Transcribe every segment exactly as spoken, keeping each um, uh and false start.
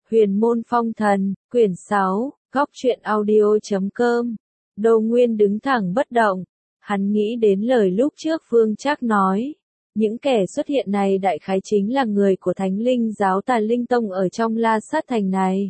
Huyền môn phong thần, quyển sáu, góc truyện audio chấm com. Đô Nguyên đứng thẳng bất động, hắn nghĩ đến lời lúc trước Vương Trác nói. Những kẻ xuất hiện này đại khái chính là người của Thánh Linh giáo Tà Linh Tông ở trong La Sát Thành này.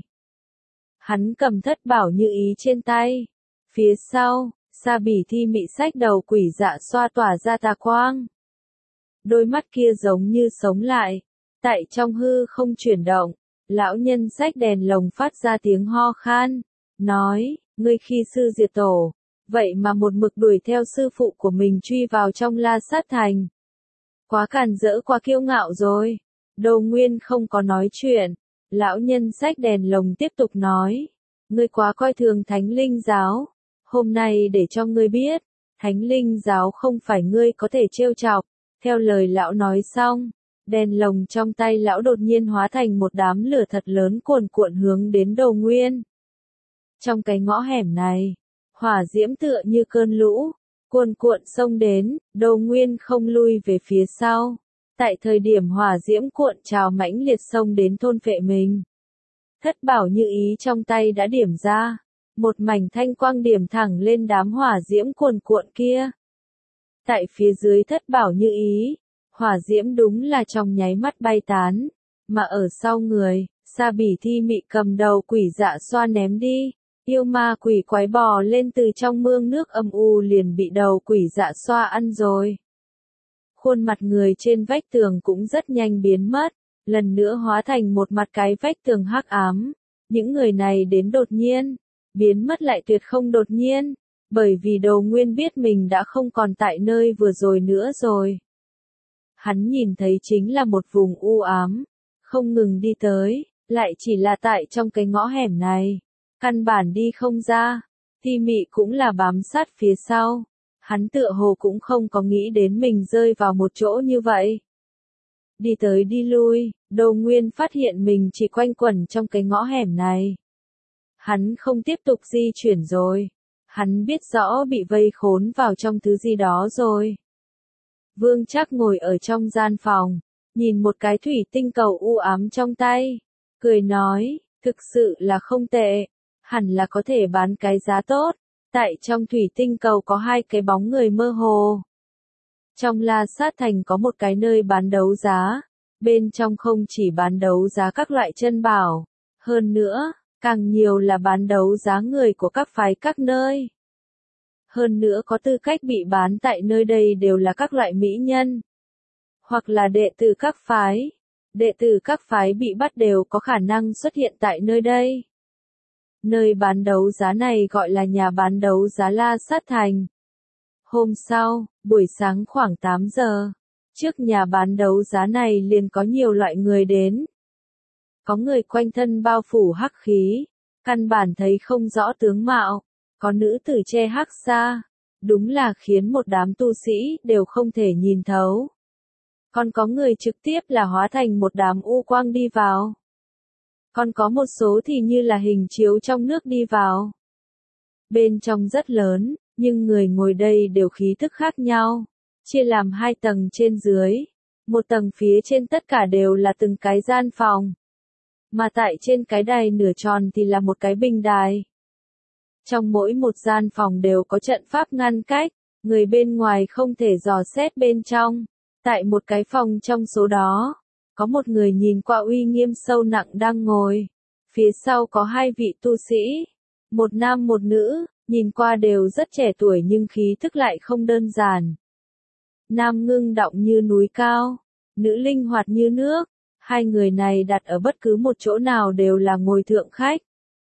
Hắn cầm thất bảo như ý trên tay. Phía sau, Sa Bỉ Thi mị xách đầu quỷ dạ xoa tỏa ra tà quang. Đôi mắt kia giống như sống lại, tại trong hư không chuyển động. Lão nhân xách đèn lồng phát ra tiếng ho khan, nói, ngươi khi sư diệt tổ, vậy mà một mực đuổi theo sư phụ của mình truy vào trong La Sát Thành. Quá càn rỡ, quá kiêu ngạo rồi. Đô Nguyên không có nói chuyện, lão nhân xách đèn lồng tiếp tục nói, ngươi quá coi thường Thánh Linh giáo, hôm nay để cho ngươi biết, Thánh Linh giáo không phải ngươi có thể trêu chọc. Theo lời lão nói xong, đèn lồng trong tay lão đột nhiên hóa thành một đám lửa thật lớn cuồn cuộn hướng đến Đô Nguyên. Trong cái ngõ hẻm này, hỏa diễm tựa như cơn lũ, cuồn cuộn xông đến, Đô Nguyên không lui về phía sau. Tại thời điểm hỏa diễm cuộn trào mãnh liệt xông đến thôn phệ mình. Thất bảo như ý trong tay đã điểm ra, một mảnh thanh quang điểm thẳng lên đám hỏa diễm cuồn cuộn kia. Tại phía dưới thất bảo như ý, hỏa diễm đúng là trong nháy mắt bay tán, mà ở sau người, Sa Bỉ Thi mị cầm đầu quỷ dạ xoa ném đi, yêu ma quỷ quái bò lên từ trong mương nước âm u liền bị đầu quỷ dạ xoa ăn rồi. Khuôn mặt người trên vách tường cũng rất nhanh biến mất, lần nữa hóa thành một mặt cái vách tường hắc ám. Những người này đến đột nhiên, biến mất lại tuyệt không đột nhiên, bởi vì Đô Nguyên biết mình đã không còn tại nơi vừa rồi nữa rồi. Hắn nhìn thấy chính là một vùng u ám, không ngừng đi tới, lại chỉ là tại trong cái ngõ hẻm này, căn bản đi không ra. Thi mị cũng là bám sát phía sau, hắn tựa hồ cũng không có nghĩ đến mình rơi vào một chỗ như vậy. Đi tới đi lui, Đô Nguyên phát hiện mình chỉ quanh quẩn trong cái ngõ hẻm này. Hắn không tiếp tục di chuyển rồi, hắn biết rõ bị vây khốn vào trong thứ gì đó rồi. Vương Trác ngồi ở trong gian phòng, nhìn một cái thủy tinh cầu u ám trong tay, cười nói, thực sự là không tệ, hẳn là có thể bán cái giá tốt. Tại trong thủy tinh cầu có hai cái bóng người mơ hồ. Trong La Sát Thành có một cái nơi bán đấu giá, bên trong không chỉ bán đấu giá các loại chân bảo, hơn nữa, càng nhiều là bán đấu giá người của các phái các nơi. Hơn nữa có tư cách bị bán tại nơi đây đều là các loại mỹ nhân, hoặc là đệ tử các phái. Đệ tử các phái bị bắt đều có khả năng xuất hiện tại nơi đây. Nơi bán đấu giá này gọi là nhà bán đấu giá La Sát Thành. Hôm sau, buổi sáng khoảng tám giờ, trước nhà bán đấu giá này liền có nhiều loại người đến. Có người quanh thân bao phủ hắc khí, căn bản thấy không rõ tướng mạo, có nữ tử che hắc xa, đúng là khiến một đám tu sĩ đều không thể nhìn thấu. Còn có người trực tiếp là hóa thành một đám u quang đi vào. Còn có một số thì như là hình chiếu trong nước đi vào. Bên trong rất lớn, nhưng người ngồi đây đều khí thức khác nhau, chia làm hai tầng trên dưới. Một tầng phía trên tất cả đều là từng cái gian phòng. Mà tại trên cái đài nửa tròn thì là một cái bình đài. Trong mỗi một gian phòng đều có trận pháp ngăn cách, người bên ngoài không thể dò xét bên trong. Tại một cái phòng trong số đó, có một người nhìn qua uy nghiêm sâu nặng đang ngồi. Phía sau có hai vị tu sĩ, một nam một nữ, nhìn qua đều rất trẻ tuổi nhưng khí thức lại không đơn giản. Nam ngưng động như núi cao, nữ linh hoạt như nước. Hai người này đặt ở bất cứ một chỗ nào đều là ngồi thượng khách,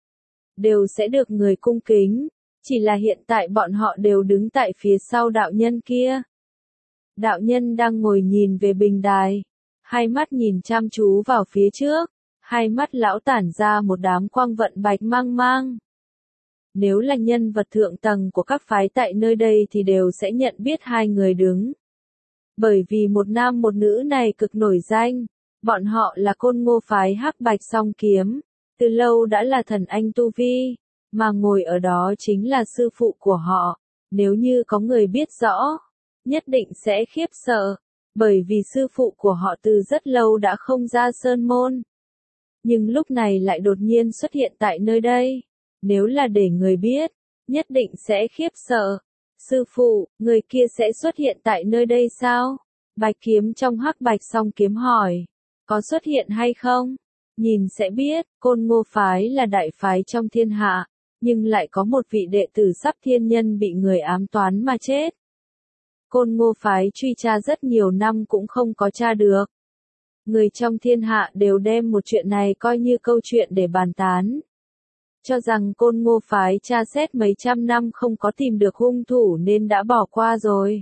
đều sẽ được người cung kính, chỉ là hiện tại bọn họ đều đứng tại phía sau đạo nhân kia. Đạo nhân đang ngồi nhìn về bình đài, hai mắt nhìn chăm chú vào phía trước, hai mắt lão tản ra một đám quang vận bạch mang mang. Nếu là nhân vật thượng tầng của các phái tại nơi đây thì đều sẽ nhận biết hai người đứng. Bởi vì một nam một nữ này cực nổi danh, bọn họ là Côn Ngô phái Hắc Bạch Song Kiếm, từ lâu đã là thần anh tu vi, mà ngồi ở đó chính là sư phụ của họ. Nếu như có người biết rõ, nhất định sẽ khiếp sợ, bởi vì sư phụ của họ từ rất lâu đã không ra sơn môn. nhưng lúc này lại đột nhiên xuất hiện tại nơi đây. Nếu là để người biết, nhất định sẽ khiếp sợ. Sư phụ, người kia sẽ xuất hiện tại nơi đây sao? Bạch kiếm trong hắc bạch song kiếm hỏi. Có xuất hiện hay không? Nhìn sẽ biết, Côn Ngô phái là đại phái trong thiên hạ, nhưng lại có một vị đệ tử sắp thiên nhân bị người ám toán mà chết. Côn Ngô phái truy tra rất nhiều năm cũng không có tra được. Người trong thiên hạ đều đem một chuyện này coi như câu chuyện để bàn tán. Cho rằng Côn Ngô phái tra xét mấy trăm năm không có tìm được hung thủ nên đã bỏ qua rồi.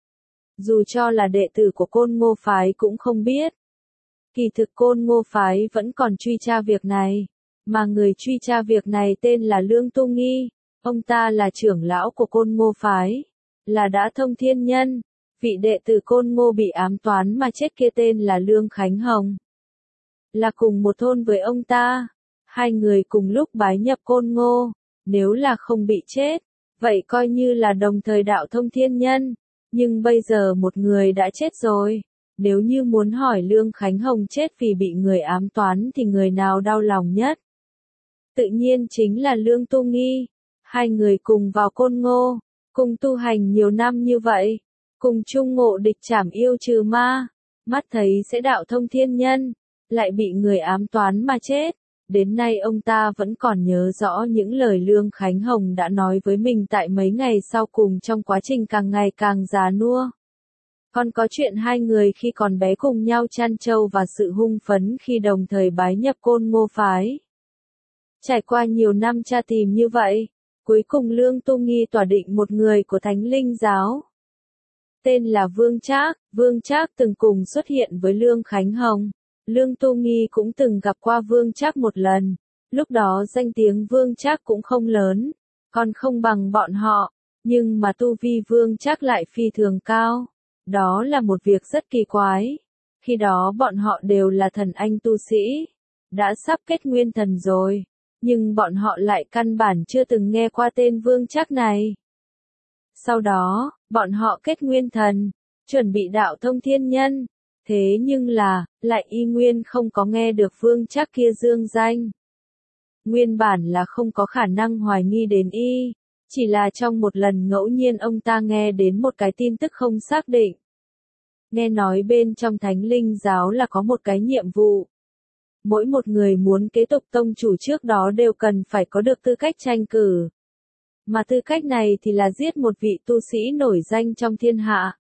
Dù cho là đệ tử của Côn Ngô phái cũng không biết. Kỳ thực Côn Ngô phái vẫn còn truy tra việc này, mà người truy tra việc này tên là Lương Tu Nghi, ông ta là trưởng lão của Côn Ngô phái, là đã thông thiên nhân, vị đệ tử Côn Ngô bị ám toán mà chết kia tên là Lương Khánh Hồng. Là cùng một thôn với ông ta, hai người cùng lúc bái nhập Côn Ngô, nếu là không bị chết, vậy coi như là đồng thời đạo thông thiên nhân, nhưng bây giờ một người đã chết rồi. Nếu như muốn hỏi Lương Khánh Hồng chết vì bị người ám toán thì người nào đau lòng nhất? Tự nhiên chính là Lương Tu Nghi. Hai người cùng vào Côn Ngô, cùng tu hành nhiều năm như vậy, cùng chung ngộ địch trảm yêu trừ ma, mắt thấy sẽ đạo thông thiên nhân, lại bị người ám toán mà chết. Đến nay ông ta vẫn còn nhớ rõ những lời Lương Khánh Hồng đã nói với mình tại mấy ngày sau cùng trong quá trình càng ngày càng già nua. Còn có chuyện hai người khi còn bé cùng nhau chăn trâu và sự hung phấn khi đồng thời bái nhập Côn Ngô phái. Trải qua nhiều năm tra tìm như vậy, cuối cùng Lương Tu Nghi tỏa định một người của Thánh Linh giáo. Tên là Vương Trác, Vương Trác từng cùng xuất hiện với Lương Khánh Hồng. Lương Tu Nghi cũng từng gặp qua Vương Trác một lần, lúc đó danh tiếng Vương Trác cũng không lớn, còn không bằng bọn họ, nhưng mà tu vi Vương Trác lại phi thường cao. Đó là một việc rất kỳ quái. Khi đó bọn họ đều là thần anh tu sĩ, đã sắp kết nguyên thần rồi, nhưng bọn họ lại căn bản chưa từng nghe qua tên Vương Trác này. Sau đó, bọn họ kết nguyên thần, chuẩn bị đạo thông thiên nhân, thế nhưng là, lại y nguyên không có nghe được Vương Trác kia dương danh. Nguyên bản là không có khả năng hoài nghi đến y. Chỉ là trong một lần ngẫu nhiên ông ta nghe đến một cái tin tức không xác định. Nghe nói bên trong Thánh Linh giáo là có một cái nhiệm vụ. Mỗi một người muốn kế tục tông chủ trước đó đều cần phải có được tư cách tranh cử. Mà tư cách này thì là giết một vị tu sĩ nổi danh trong thiên hạ.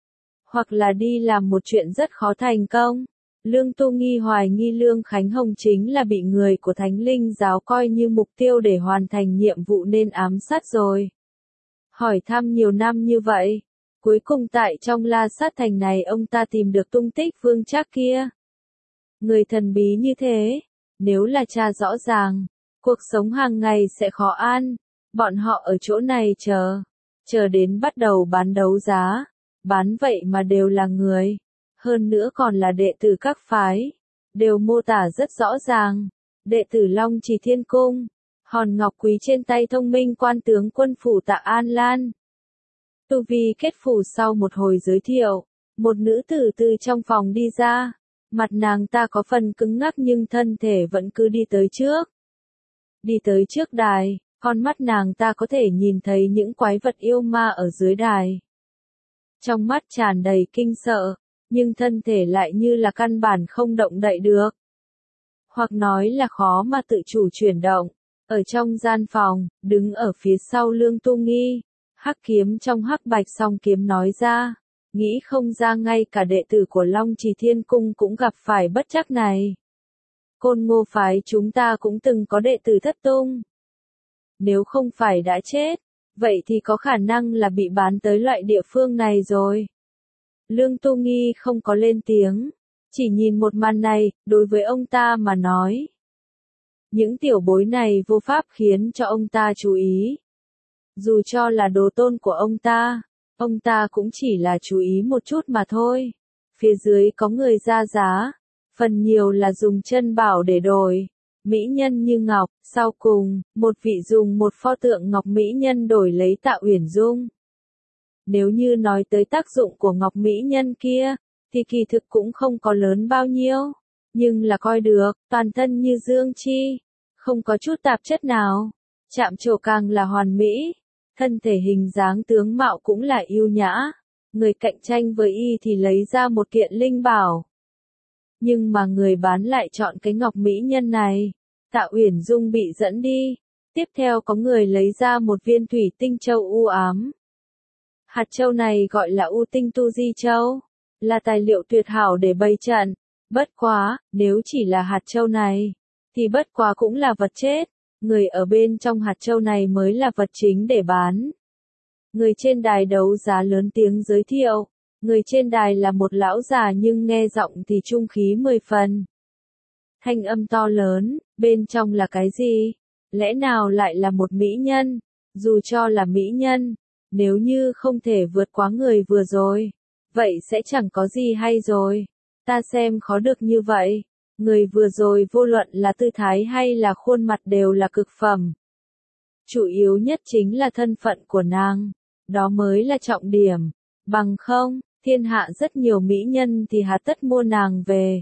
Hoặc là đi làm một chuyện rất khó thành công. Lương Tu Nghi hoài nghi Lương Khánh Hồng chính là bị người của Thánh Linh giáo coi như mục tiêu để hoàn thành nhiệm vụ nên ám sát rồi. Hỏi thăm nhiều năm như vậy, cuối cùng tại trong La Sát Thành này ông ta tìm được tung tích Vương Trác kia. Người thần bí như thế, nếu là tra rõ ràng, cuộc sống hàng ngày sẽ khó an. Bọn họ ở chỗ này chờ, chờ đến bắt đầu bán đấu giá, bán vậy mà đều là người. Hơn nữa còn là đệ tử các phái, đều mô tả rất rõ ràng. Đệ tử Long Trì Thiên Cung, hòn ngọc quý trên tay thông minh quan tướng quân phủ Tạ An Lan. Tu vi kết phủ sau một hồi giới thiệu, một nữ tử từ trong phòng đi ra, mặt nàng ta có phần cứng ngắc nhưng thân thể vẫn cứ đi tới trước. Đi tới trước đài, con mắt nàng ta có thể nhìn thấy những quái vật yêu ma ở dưới đài. Trong mắt tràn đầy kinh sợ, nhưng thân thể lại như là căn bản không động đậy được. Hoặc nói là khó mà tự chủ chuyển động. Ở trong gian phòng, đứng ở phía sau Lương Tu Nghi, hắc kiếm trong hắc bạch song kiếm nói ra, nghĩ không ra ngay cả đệ tử của Long Trì Thiên Cung cũng gặp phải bất trắc này. Côn Ngô phái chúng ta cũng từng có đệ tử thất tung. Nếu không phải đã chết, vậy thì có khả năng là bị bán tới loại địa phương này rồi. Lương Tu Nghi không có lên tiếng, chỉ nhìn một màn này, đối với ông ta mà nói. Những tiểu bối này vô pháp khiến cho ông ta chú ý. Dù cho là đồ tôn của ông ta, ông ta cũng chỉ là chú ý một chút mà thôi. Phía dưới có người ra giá, phần nhiều là dùng chân bảo để đổi. Mỹ nhân như ngọc, sau cùng, một vị dùng một pho tượng ngọc mỹ nhân đổi lấy Tạ Uyển Dung. Nếu như nói tới tác dụng của ngọc mỹ nhân kia, thì kỳ thực cũng không có lớn bao nhiêu. nhưng là coi được, toàn thân như dương chi, không có chút tạp chất nào, chạm trổ càng là hoàn mỹ, thân thể hình dáng tướng mạo cũng là yêu nhã, người cạnh tranh với y thì lấy ra một kiện linh bảo. Nhưng mà người bán lại chọn cái ngọc mỹ nhân này, Tạ Uyển Dung bị dẫn đi, tiếp theo có người lấy ra một viên thủy tinh châu u ám. Hạt châu này gọi là U Tinh Tu Di Châu, là tài liệu tuyệt hảo để bày trận, bất quá, nếu chỉ là hạt châu này, thì bất quá cũng là vật chết, người ở bên trong hạt châu này mới là vật chính để bán. Người trên đài đấu giá lớn tiếng giới thiệu, người trên đài là một lão già nhưng nghe giọng thì trung khí mười phần. Thanh âm to lớn, bên trong là cái gì? Lẽ nào lại là một mỹ nhân? Dù cho là mỹ nhân, nếu như không thể vượt quá người vừa rồi, vậy sẽ chẳng có gì hay rồi. Ta xem khó được như vậy. Người vừa rồi vô luận là tư thái hay là khuôn mặt đều là cực phẩm. Chủ yếu nhất chính là thân phận của nàng. Đó mới là trọng điểm. Bằng không, thiên hạ rất nhiều mỹ nhân thì hà tất mua nàng về.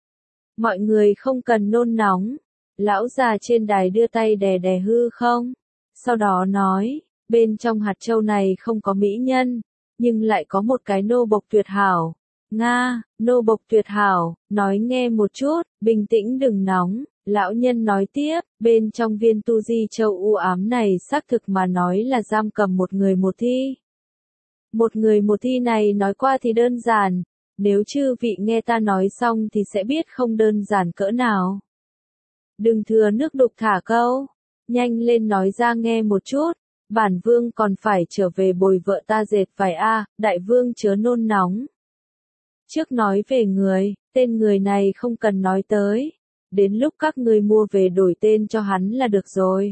Mọi người không cần nôn nóng. Lão già trên đài đưa tay đè đè hư không. Sau đó nói, bên trong hạt châu này không có mỹ nhân, nhưng lại có một cái nô bộc tuyệt hảo. Nga, nô bộc tuyệt hảo, nói nghe một chút, bình tĩnh đừng nóng. Lão nhân nói tiếp, bên trong viên tu di châu u ám này xác thực mà nói là giam cầm một người một thi. Một người một thi này nói qua thì đơn giản, nếu chư vị nghe ta nói xong thì sẽ biết không đơn giản cỡ nào. Đừng thừa nước đục thả câu, nhanh lên nói ra nghe một chút, bản vương còn phải trở về bồi vợ ta dệt vải a, đại vương chớ nôn nóng. Trước nói về người, tên người này không cần nói tới, đến lúc các ngươi mua về đổi tên cho hắn là được rồi.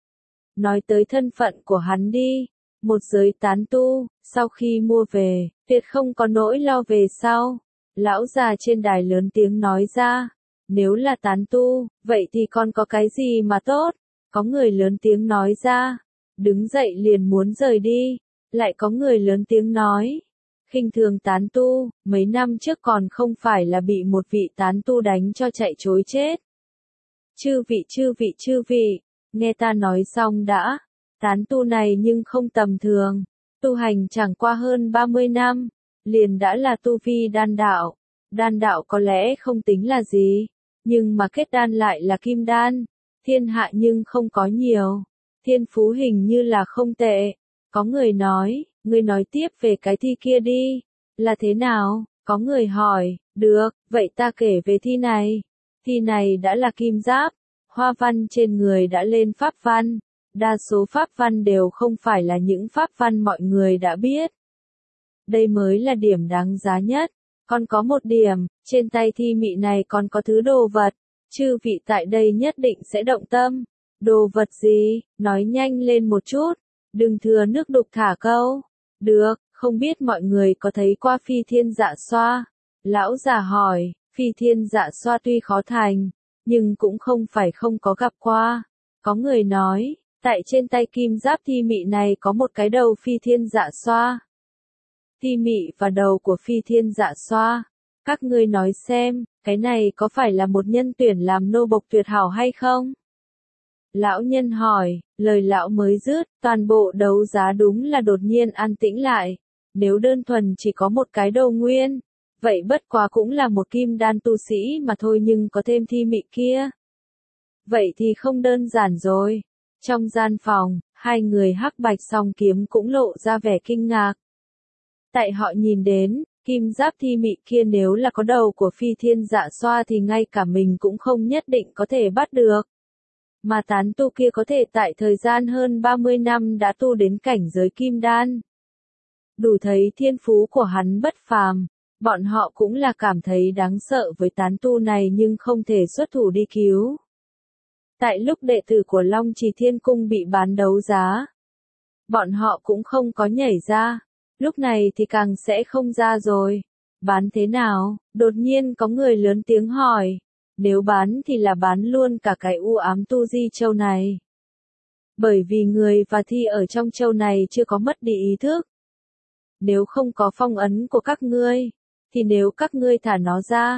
Nói tới thân phận của hắn đi, một giới tán tu, sau khi mua về, tuyệt không có nỗi lo về sau. Lão già trên đài lớn tiếng nói ra, nếu là tán tu, vậy thì còn có cái gì mà tốt? Có người lớn tiếng nói ra, đứng dậy liền muốn rời đi, lại có người lớn tiếng nói, khinh thường tán tu, mấy năm trước còn không phải là bị một vị tán tu đánh cho chạy trối chết. Chư vị chư vị chư vị, nghe ta nói xong đã, tán tu này nhưng không tầm thường, tu hành chẳng qua hơn ba mươi năm, liền đã là tu vi đan đạo. Đan đạo có lẽ không tính là gì, nhưng mà kết đan lại là kim đan, thiên hạ nhưng không có nhiều, thiên phú hình như là không tệ. Có người nói, ngươi nói tiếp về cái thi kia đi, là thế nào? Có người hỏi, được, vậy ta kể về thi này. Thi này đã là kim giáp, hoa văn trên người đã lên pháp văn, đa số pháp văn đều không phải là những pháp văn mọi người đã biết. Đây mới là điểm đáng giá nhất. Còn có một điểm, trên tay thi mị này còn có thứ đồ vật, chư vị tại đây nhất định sẽ động tâm. Đồ vật gì? Nói nhanh lên một chút, đừng thừa nước đục thả câu. Được, không biết mọi người có thấy qua phi thiên dạ xoa? Lão già hỏi, phi thiên dạ xoa tuy khó thành, nhưng cũng không phải không có gặp qua. Có người nói, tại trên tay kim giáp thi mị này có một cái đầu phi thiên dạ xoa. Thi mị và đầu của phi thiên dạ xoa. Các ngươi nói xem, cái này có phải là một nhân tuyển làm nô bộc tuyệt hảo hay không? Lão nhân hỏi, lời lão mới dứt, toàn bộ đấu giá đúng là đột nhiên an tĩnh lại. Nếu đơn thuần chỉ có một cái đầu nguyên, vậy bất quá cũng là một kim đan tu sĩ mà thôi, nhưng có thêm thi mị kia. Vậy thì không đơn giản rồi. Trong gian phòng, hai người hắc bạch song kiếm cũng lộ ra vẻ kinh ngạc. Tại họ nhìn đến, kim giáp thi mị kia nếu là có đầu của phi thiên dạ xoa thì ngay cả mình cũng không nhất định có thể bắt được. Mà tán tu kia có thể tại thời gian hơn ba mươi năm đã tu đến cảnh giới kim đan. Đủ thấy thiên phú của hắn bất phàm, bọn họ cũng là cảm thấy đáng sợ với tán tu này nhưng không thể xuất thủ đi cứu. Tại lúc đệ tử của Long Trì Thiên Cung bị bán đấu giá, bọn họ cũng không có nhảy ra. Lúc này thì càng sẽ không ra rồi. Bán thế nào? Đột nhiên có người lớn tiếng hỏi. Nếu bán thì là bán luôn cả cái u ám tu di châu này. Bởi vì người và thi ở trong châu này chưa có mất đi ý thức. Nếu không có phong ấn của các ngươi, thì nếu các ngươi thả nó ra,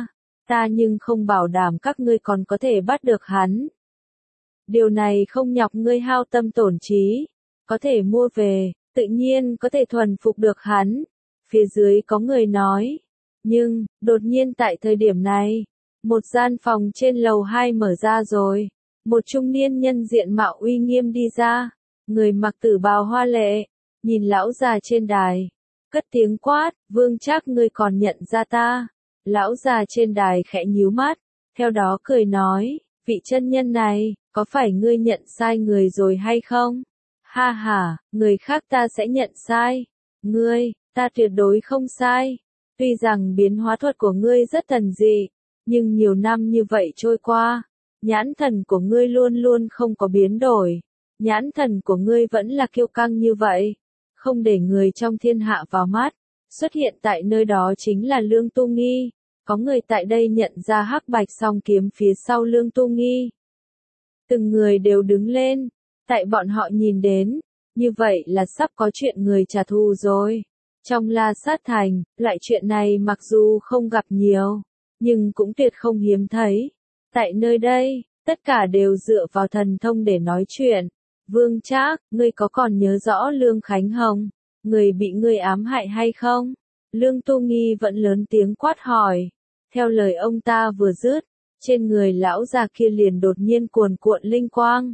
ta nhưng không bảo đảm các ngươi còn có thể bắt được hắn. Điều này không nhọc ngươi hao tâm tổn trí, có thể mua về, tự nhiên có thể thuần phục được hắn. Phía dưới có người nói, nhưng, đột nhiên tại thời điểm này, một gian phòng trên lầu hai mở ra rồi, một trung niên nhân diện mạo uy nghiêm đi ra, người mặc tử bào hoa lệ, nhìn lão già trên đài, cất tiếng quát, Vương Trác ngươi còn nhận ra ta. Lão già trên đài khẽ nhíu mắt, theo đó cười nói, vị chân nhân này, có phải ngươi nhận sai người rồi hay không? Ha ha, người khác ta sẽ nhận sai. Ngươi, ta tuyệt đối không sai. Tuy rằng biến hóa thuật của ngươi rất thần dị, nhưng nhiều năm như vậy trôi qua, nhãn thần của ngươi luôn luôn không có biến đổi. Nhãn thần của ngươi vẫn là kiêu căng như vậy, không để người trong thiên hạ vào mắt. Xuất hiện tại nơi đó chính là Lương Tu Nghi. Có người tại đây nhận ra hắc bạch song kiếm phía sau Lương Tu Nghi. Từng người đều đứng lên, tại bọn họ nhìn đến, như vậy là sắp có chuyện người trả thù rồi. Trong La Sát Thành, loại chuyện này mặc dù không gặp nhiều, nhưng cũng tuyệt không hiếm thấy. Tại nơi đây, tất cả đều dựa vào thần thông để nói chuyện. Vương Trác, ngươi có còn nhớ rõ Lương Khánh Hồng, người bị ngươi ám hại hay không? Lương Tu Nghi vẫn lớn tiếng quát hỏi. Theo lời ông ta vừa dứt, trên người lão già kia liền đột nhiên cuồn cuộn linh quang.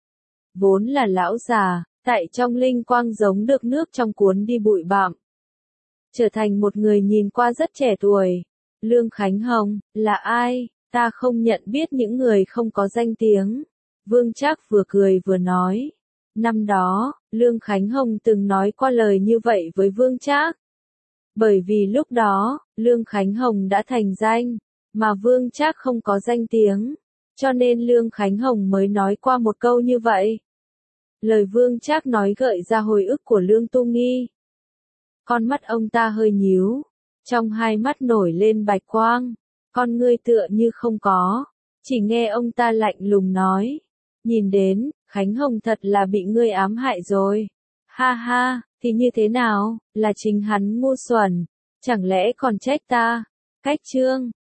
Vốn là lão già, tại trong linh quang giống được nước trong cuốn đi bụi bặm, trở thành một người nhìn qua rất trẻ tuổi. Lương Khánh Hồng, là ai? Ta không nhận biết những người không có danh tiếng. Vương Trác vừa cười vừa nói. Năm đó, Lương Khánh Hồng từng nói qua lời như vậy với Vương Trác. Bởi vì lúc đó, Lương Khánh Hồng đã thành danh, mà Vương Trác không có danh tiếng, cho nên Lương Khánh Hồng mới nói qua một câu như vậy. Lời Vương Trác nói gợi ra hồi ức của Lương Tu Nghi. Con mắt ông ta hơi nhíu, trong hai mắt nổi lên bạch quang, con ngươi tựa như không có, chỉ nghe ông ta lạnh lùng nói, nhìn đến, Khánh Hồng thật là bị ngươi ám hại rồi. Ha ha, thì như thế nào, là chính hắn ngu xuẩn, chẳng lẽ còn trách ta? Cách chương